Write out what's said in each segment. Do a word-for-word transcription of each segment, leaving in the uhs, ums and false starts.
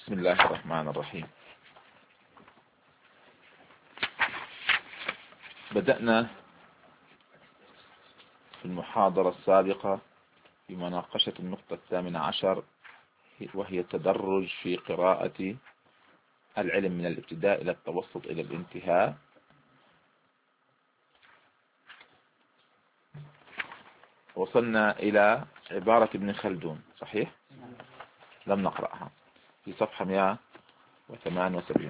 بسم الله الرحمن الرحيم. بدأنا في المحاضرة السابقة بمناقشة النقطة الثامنة عشر، وهي التدرج في قراءة العلم من الابتداء إلى التوسط إلى الانتهاء. وصلنا إلى عبارة ابن خلدون، صحيح؟ لم نقرأها، في صفحة مئة وثمانية وسبعين.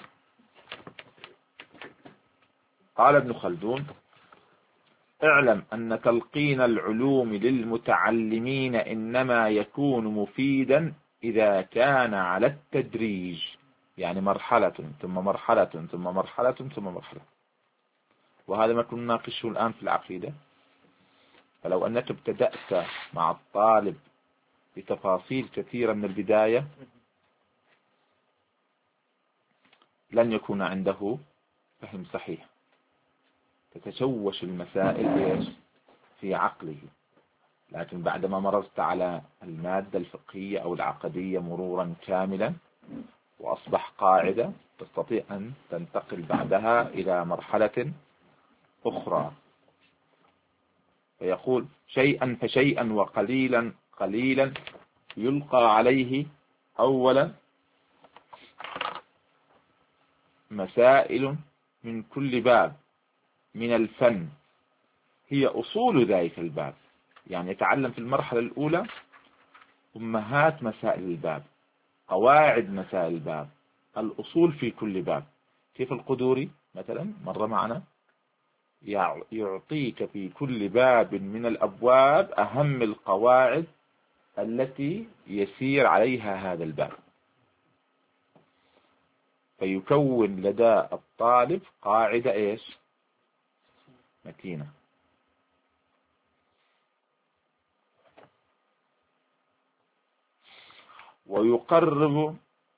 قال ابن خلدون: اعلم أن تلقين العلوم للمتعلمين إنما يكون مفيدا إذا كان على التدريج، يعني مرحلة ثم مرحلة ثم مرحلة ثم مرحلة. وهذا ما كنا نناقشه الآن في العقيدة. فلو أنك ابتدأت مع الطالب بتفاصيل كثيرة من البداية لن يكون عنده فهم صحيح، تتشوش المسائل في عقله. لكن بعدما مررت على المادة الفقهية أو العقدية مرورا كاملا وأصبح قاعدة، تستطيع أن تنتقل بعدها إلى مرحلة أخرى. فيقول: شيئا فشيئا وقليلا قليلا يلقى عليه أولا مسائل من كل باب من الفن هي أصول ذلك الباب. يعني يتعلم في المرحلة الأولى أمهات مسائل الباب، قواعد مسائل الباب، الأصول في كل باب. كيف القدوري مثلا مر معنا يعطيك في كل باب من الأبواب أهم القواعد التي يسير عليها هذا الباب، فيكون لدى الطالب قاعدة إيش؟ متينة. ويقرب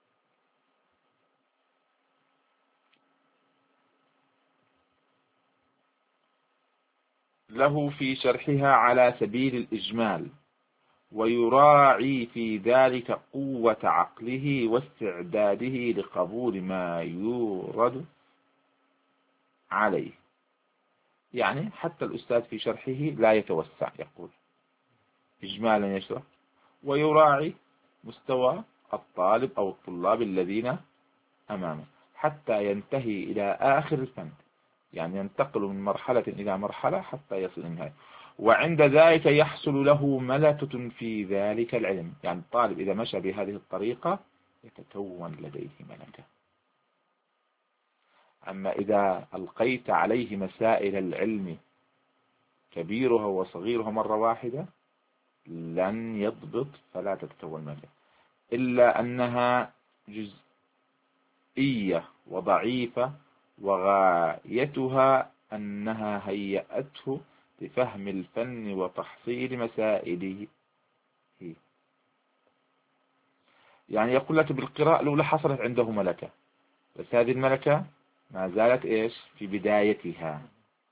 له في شرحها على سبيل الإجمال، ويراعي في ذلك قوة عقله واستعداده لقبول ما يورد عليه. يعني حتى الأستاذ في شرحه لا يتوسع، يقول إجمالا يشرح ويراعي مستوى الطالب أو الطلاب الذين أمامه حتى ينتهي إلى آخر الفن. يعني ينتقل من مرحلة إلى مرحلة حتى يصل النهاية. وعند ذلك يحصل له ملكة في ذلك العلم. يعني الطالب إذا مشى بهذه الطريقة يتكون لديه ملكة. أما إذا ألقيت عليه مسائل العلم كبيرها وصغيرها مرة واحدة لن يضبط، فلا تتكون ملكة، إلا أنها جزئية وضعيفة، وغايتها أنها هيأته لفهم الفن وتحصيل مسائله. يعني يقول لك بالقراءة الأولى حصلت عنده ملكة، بس هذه الملكة ما زالت إيش؟ في بدايتها،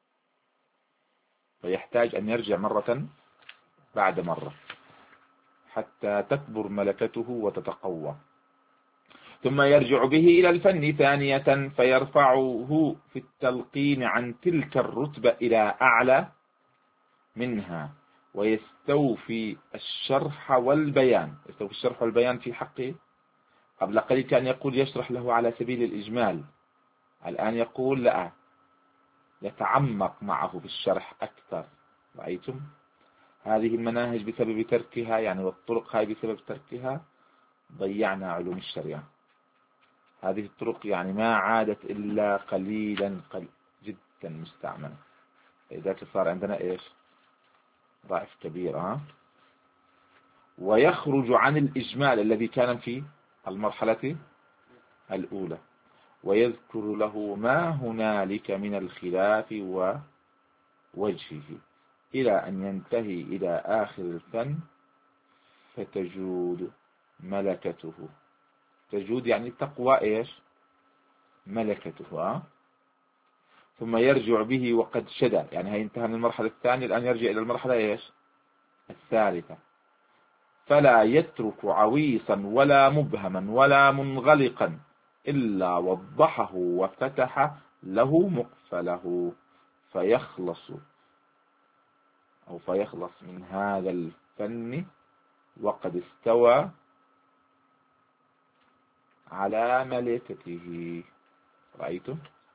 فيحتاج أن يرجع مرة بعد مرة حتى تكبر ملكته وتتقوى. ثم يرجع به إلى الفن ثانية فيرفعه في التلقين عن تلك الرتبة إلى أعلى منها، ويستوفي الشرح والبيان. يستوفي الشرح والبيان في حقه. قبل قليل كان يقول يشرح له على سبيل الإجمال، الآن يقول لا، يتعمق معه في الشرح أكثر. رأيتم هذه المناهج بسبب تركها، يعني والطرق هاي بسبب تركها ضيعنا علوم الشريعة. هذه الطرق يعني ما عادت إلا قليلا قل جدا مستعملة. إذا صار عندنا إيش؟ ضعف كبير. ها؟ ويخرج عن الإجمال الذي كان في المرحلة الأولى، ويذكر له ما هنالك من الخلاف ووجهه إلى أن ينتهي إلى آخر الفن فتجود ملكته. تجود يعني تقوى إيش؟ ملكته. ثم يرجع به وقد شدى، يعني هينتهى من المرحلة الثانية، الآن يرجع إلى المرحلة إيش؟ الثالثة. فلا يترك عويصا ولا مبهما ولا منغلقا إلا وضحه وفتح له مقفله، فيخلص أو فيخلص من هذا الفن وقد استوى على ملكته. رأيتم؟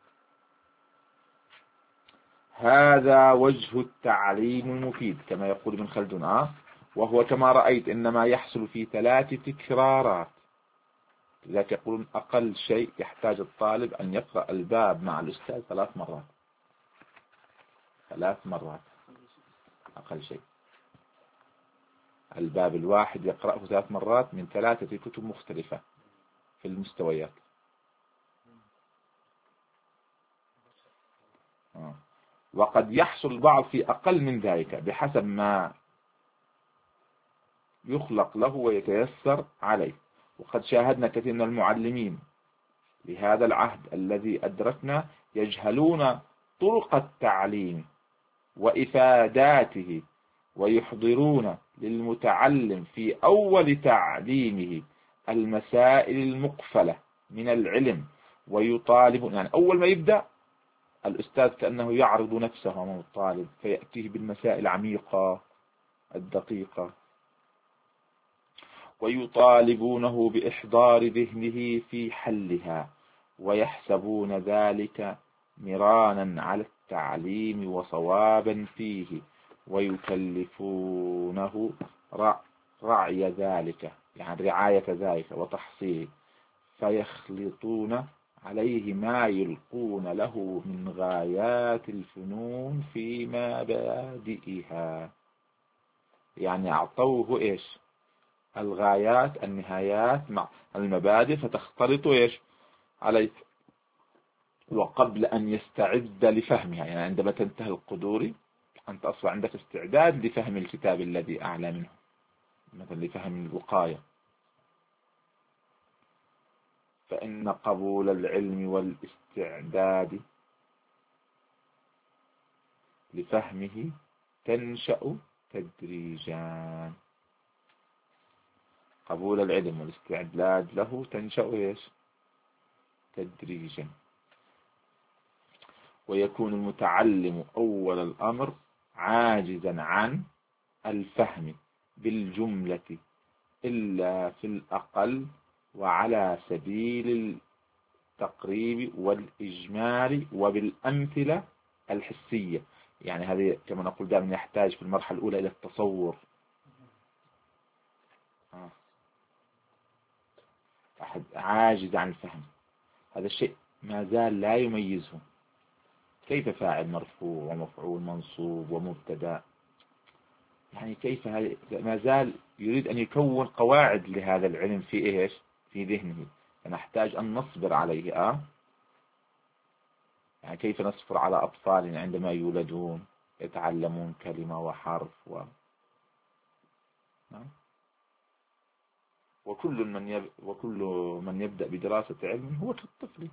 هذا وجه التعليم المفيد كما يقول ابن خلدون، آه وهو كما رأيت إنما يحصل في ثلاث تكرارات. لذلك يقولون أقل شيء يحتاج الطالب أن يقرأ الباب مع الأستاذ ثلاث مرات، ثلاث مرات أقل شيء. الباب الواحد يقرأه ثلاث مرات من ثلاثة كتب مختلفة في المستويات. آه. وقد يحصل البعض في أقل من ذلك بحسب ما يخلق له ويتيسر عليه. وقد شاهدنا كثير من المعلمين لهذا العهد الذي أدركنا يجهلون طرق التعليم وإفاداته، ويحضرون للمتعلم في أول تعليمه المسائل المقفلة من العلم، ويطالب يعني أول ما يبدأ الأستاذ كأنه يعرض نفسه أمام الطالب فيأتيه بالمسائل العميقة الدقيقة، ويطالبونه بإحضار ذهنه في حلها، ويحسبون ذلك مرانا على التعليم وصوابا فيه، ويكلفونه رعي ذلك يعني رعاية ذلك وتحصيله، فيخلطون عليه ما يلقون له من غايات الفنون في مبادئها. يعني أعطوه إيش؟ الغايات النهايات مع المبادئ، فتختلط إيش عليه. وقبل أن يستعد لفهمها، يعني عندما تنتهي القدوري أنت أصلا عندك استعداد لفهم الكتاب الذي أعلى منه، مثلا لفهم الوقاية. فإن قبول العلم والاستعداد لفهمه تنشأ تدريجا. قبول العلم والاستعداد له تنشأ إيش؟ تدريجا. ويكون المتعلم أول الأمر عاجزا عن الفهم بالجملة إلا في الأقل وعلى سبيل التقريب والإجمال وبالأمثلة الحسية. يعني هذه كما نقول دائما يحتاج في المرحلة الأولى إلى التصور. أحد عاجز عن الفهم، هذا الشيء ما زال لا يميزه. كيف فاعل مرفوع ومفعول منصوب ومبتدا؟ يعني كيف هذا ما زال يريد أن يكون قواعد لهذا العلم في إيش؟ في ذهنه. فنحتاج أن نصبر عليه. آه يعني كيف نصبر على أطفالنا عندما يولدون يتعلمون كلمة وحرف و... وكل من يب... وكل من يبدأ بدراسة علم هو كالطفل،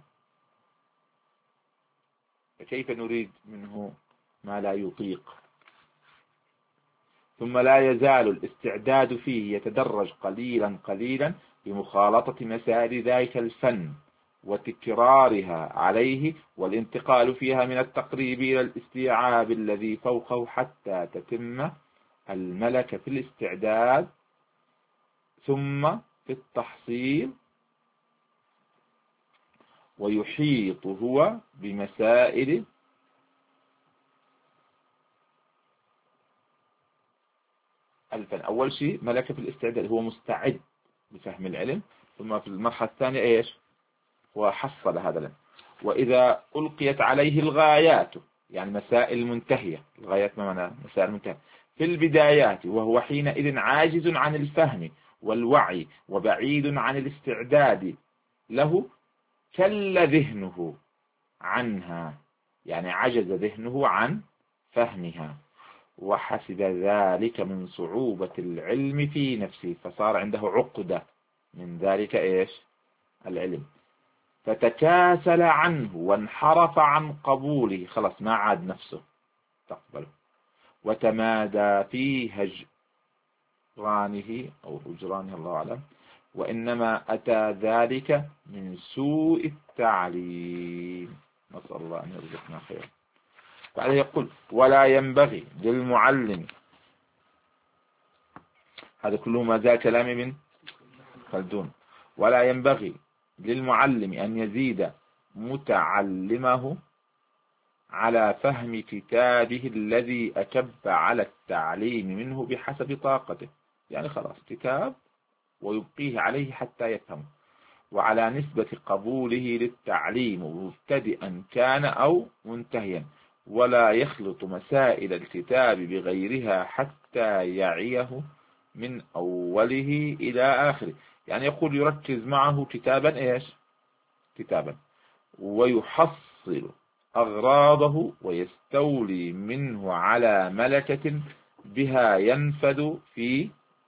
فكيف نريد منه ما لا يطيق؟ ثم لا يزال الاستعداد فيه يتدرج قليلا قليلا بمخالطة مسائل ذلك الفن وتكرارها عليه، والانتقال فيها من التقريب إلى الاستيعاب الذي فوقه حتى تتم الملكة في الاستعداد ثم في التحصيل، ويحيط هو بمسائل الفن. أول شيء ملكة في الاستعداد، هو مستعد لفهم العلم. ثم في المرحلة الثانية إيش؟ هو حصل هذا العلم. وإذا ألقيت عليه الغايات، يعني مسائل منتهية، الغايات ما معنى مسائل منتهية في البدايات، وهو حينئذ عاجز عن الفهم والوعي وبعيد عن الاستعداد له، كل ذهنه عنها، يعني عجز ذهنه عن فهمها، وحسب ذلك من صعوبة العلم في نفسه، فصار عنده عقدة من ذلك إيش؟ العلم، فتكاسل عنه وانحرف عن قبوله، خلاص ما عاد نفسه تقبله، وتمادى في هجرانه أو هجرانه الله أعلم، وإنما أتى ذلك من سوء التعليم، نسأل الله أن يرزقنا خير. بعد يقول ولا ينبغي للمعلم، هذا كله ما زال كلام ابن خلدون، ولا ينبغي للمعلم أن يزيد متعلمه على فهم كتابه الذي أكب على التعليم منه بحسب طاقته، يعني خلاص كتاب ويبقيه عليه حتى يفهمه، وعلى نسبة قبوله للتعليم مبتدئا كان أو منتهيا، ولا يخلط مسائل الكتاب بغيرها حتى يعيه من أوله إلى آخره. يعني يقول يركز معه كتابا إيش كتابا ويحصل أغراضه ويستولي منه على ملكة بها ينفذ في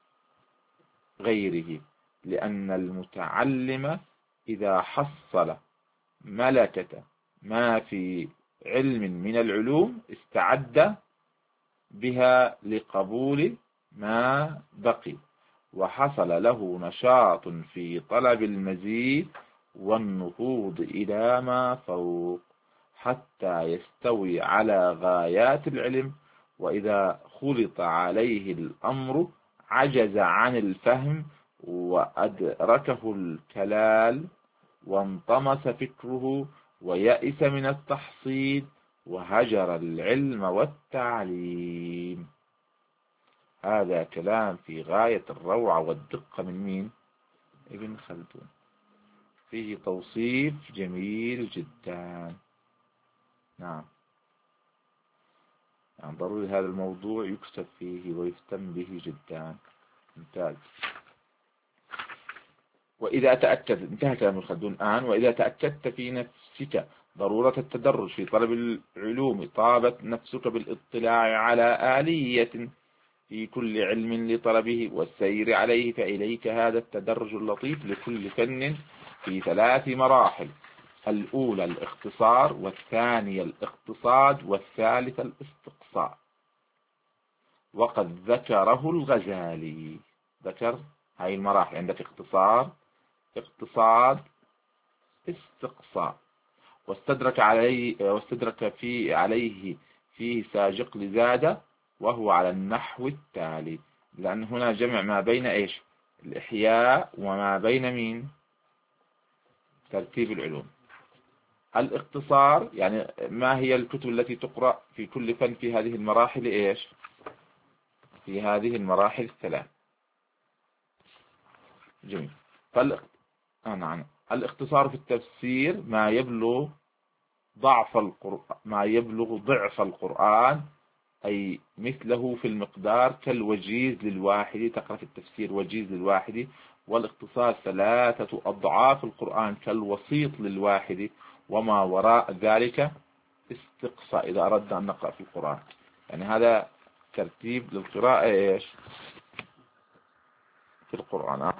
غيره، لأن المتعلم إذا حصل ملكة ما في علم من العلوم استعد بها لقبول ما بقي، وحصل له نشاط في طلب المزيد والنهوض إلى ما فوق حتى يستوي على غايات العلم، وإذا خلط عليه الأمر عجز عن الفهم وأدركه الكلال وانطمس فكره ويأس من التحصيل وهجر العلم والتعليم. هذا كلام في غاية الروعة والدقة من مين؟ ابن خلدون، فيه توصيف جميل جدا. نعم، يعني ضروري هذا الموضوع يكتب فيه ويهتم به جدا. ممتاز. وإذا تأكد، انتهى كلام ابن خلدون الآن، وإذا تأكدت في نفسك ضرورة التدرج في طلب العلوم طابت نفسك بالاطلاع على آلية في كل علم لطلبه والسير عليه، فإليك هذا التدرج اللطيف لكل فن في ثلاث مراحل: الأولى الاختصار، والثانية الاقتصاد، والثالثة الاستقصاء. وقد ذكره الغزالي، ذكر هاي المراحل، عندك اختصار، اقتصاد، استقصاء، واستدرك عليه واستدرك في عليه فيه ساجق لزاده، وهو على النحو التالي، لأن هنا جمع ما بين إيش الإحياء وما بين مين ترتيب العلوم. الاختصار يعني ما هي الكتب التي تقرأ في كل فن في هذه المراحل إيش في هذه المراحل الثلاث. جميل. فالاخ... آه نعم. الاختصار في التفسير ما يبلغ ضعف القرآن ما يبلغ ضعف القرآن، أي مثله في المقدار، كالوجيز للواحد، تقرأ في التفسير وجيز للواحد. والاختصار ثلاثة أضعاف القرآن، كالوسيط للواحد، وما وراء ذلك استقصاء إذا أردنا أن نقرأ في القرآن. يعني هذا ترتيب للقراءة إيش في القرآن.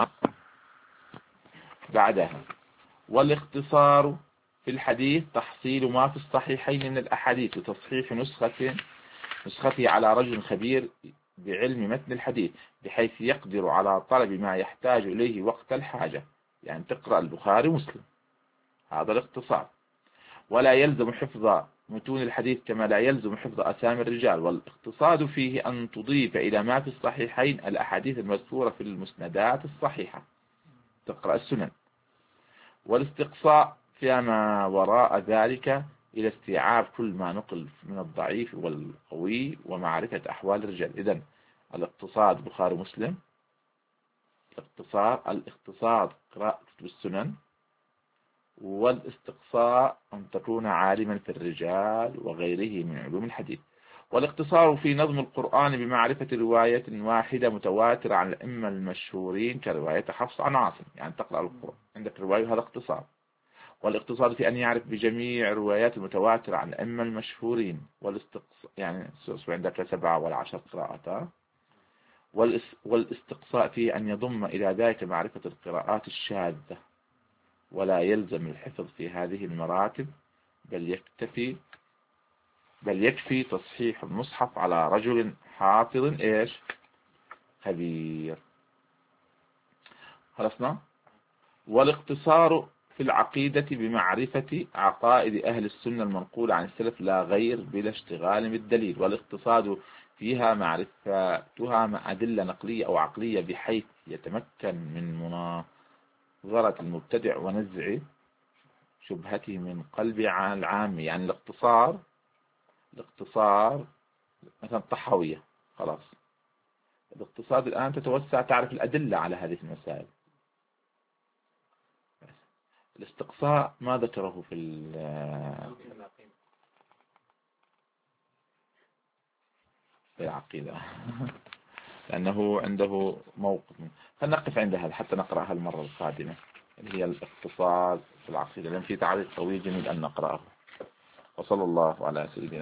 بعدها والاختصار في الحديث تحصيل ما في الصحيحين من الأحاديث لتصحيح نسخة نسخته على رجل خبير بعلم متن الحديث، بحيث يقدر على طلب ما يحتاج إليه وقت الحاجة، يعني تقرأ البخاري ومسلم، هذا الاختصار. ولا يلزم حفظ متون الحديث كما لا يلزم حفظ أسامي الرجال. والاقتصاد فيه أن تضيف إلى ما في الصحيحين الأحاديث المذكورة في المسندات الصحيحة، تقرأ السنن. والاستقصاء فيما وراء ذلك إلى استيعاب كل ما نقل من الضعيف والقوي ومعرفة أحوال الرجال. إذن الاقتصاد بخاري مسلم، الاقتصار الاقتصاد قراءة كتب السنن، والاستقصاء أن تكون عالما في الرجال وغيره من علوم الحديث. والاقتصار في نظم القرآن بمعرفة رواية واحدة متواترة عن الأئمة المشهورين كرواية حفص عن عاصم، يعني تقرأ القرآن عندك رواية، هذا اقتصار. والاقتصاد في أن يعرف بجميع الروايات المتواترة عن الأئمة المشهورين. والاستقصاء يعني عندك سبعة ولا عشر قراءات. والاستقصاء في أن يضم إلى ذلك معرفة القراءات الشاذة، ولا يلزم الحفظ في هذه المراتب، بل يكتفي بل يكفي تصحيح المصحف على رجل حافظ إيش خبير. خلصنا. والاقتصار في العقيدة بمعرفة عقائد أهل السنة المنقولة عن السلف لا غير بلا اشتغال بالدليل، والاقتصاد فيها معرفتها مع أدلة نقلية أو عقلية بحيث يتمكن من مناظرة المبتدع ونزع شبهته من قلب العام. يعني الاقتصار الاقتصار مثلا طحاوية، خلاص الاقتصاد الآن تتوسع تعرف الأدلة على هذه المسائل. الاستقصاء ما ذكره في في العقيدة لأنه عنده موقف. خلينا نقف عند هذا حتى نقرأها المرة القادمة، اللي هي الاقتصاد في العقيدة، لأن في تعريف طويل جميل أن نقرأه. وصلى الله على سيدنا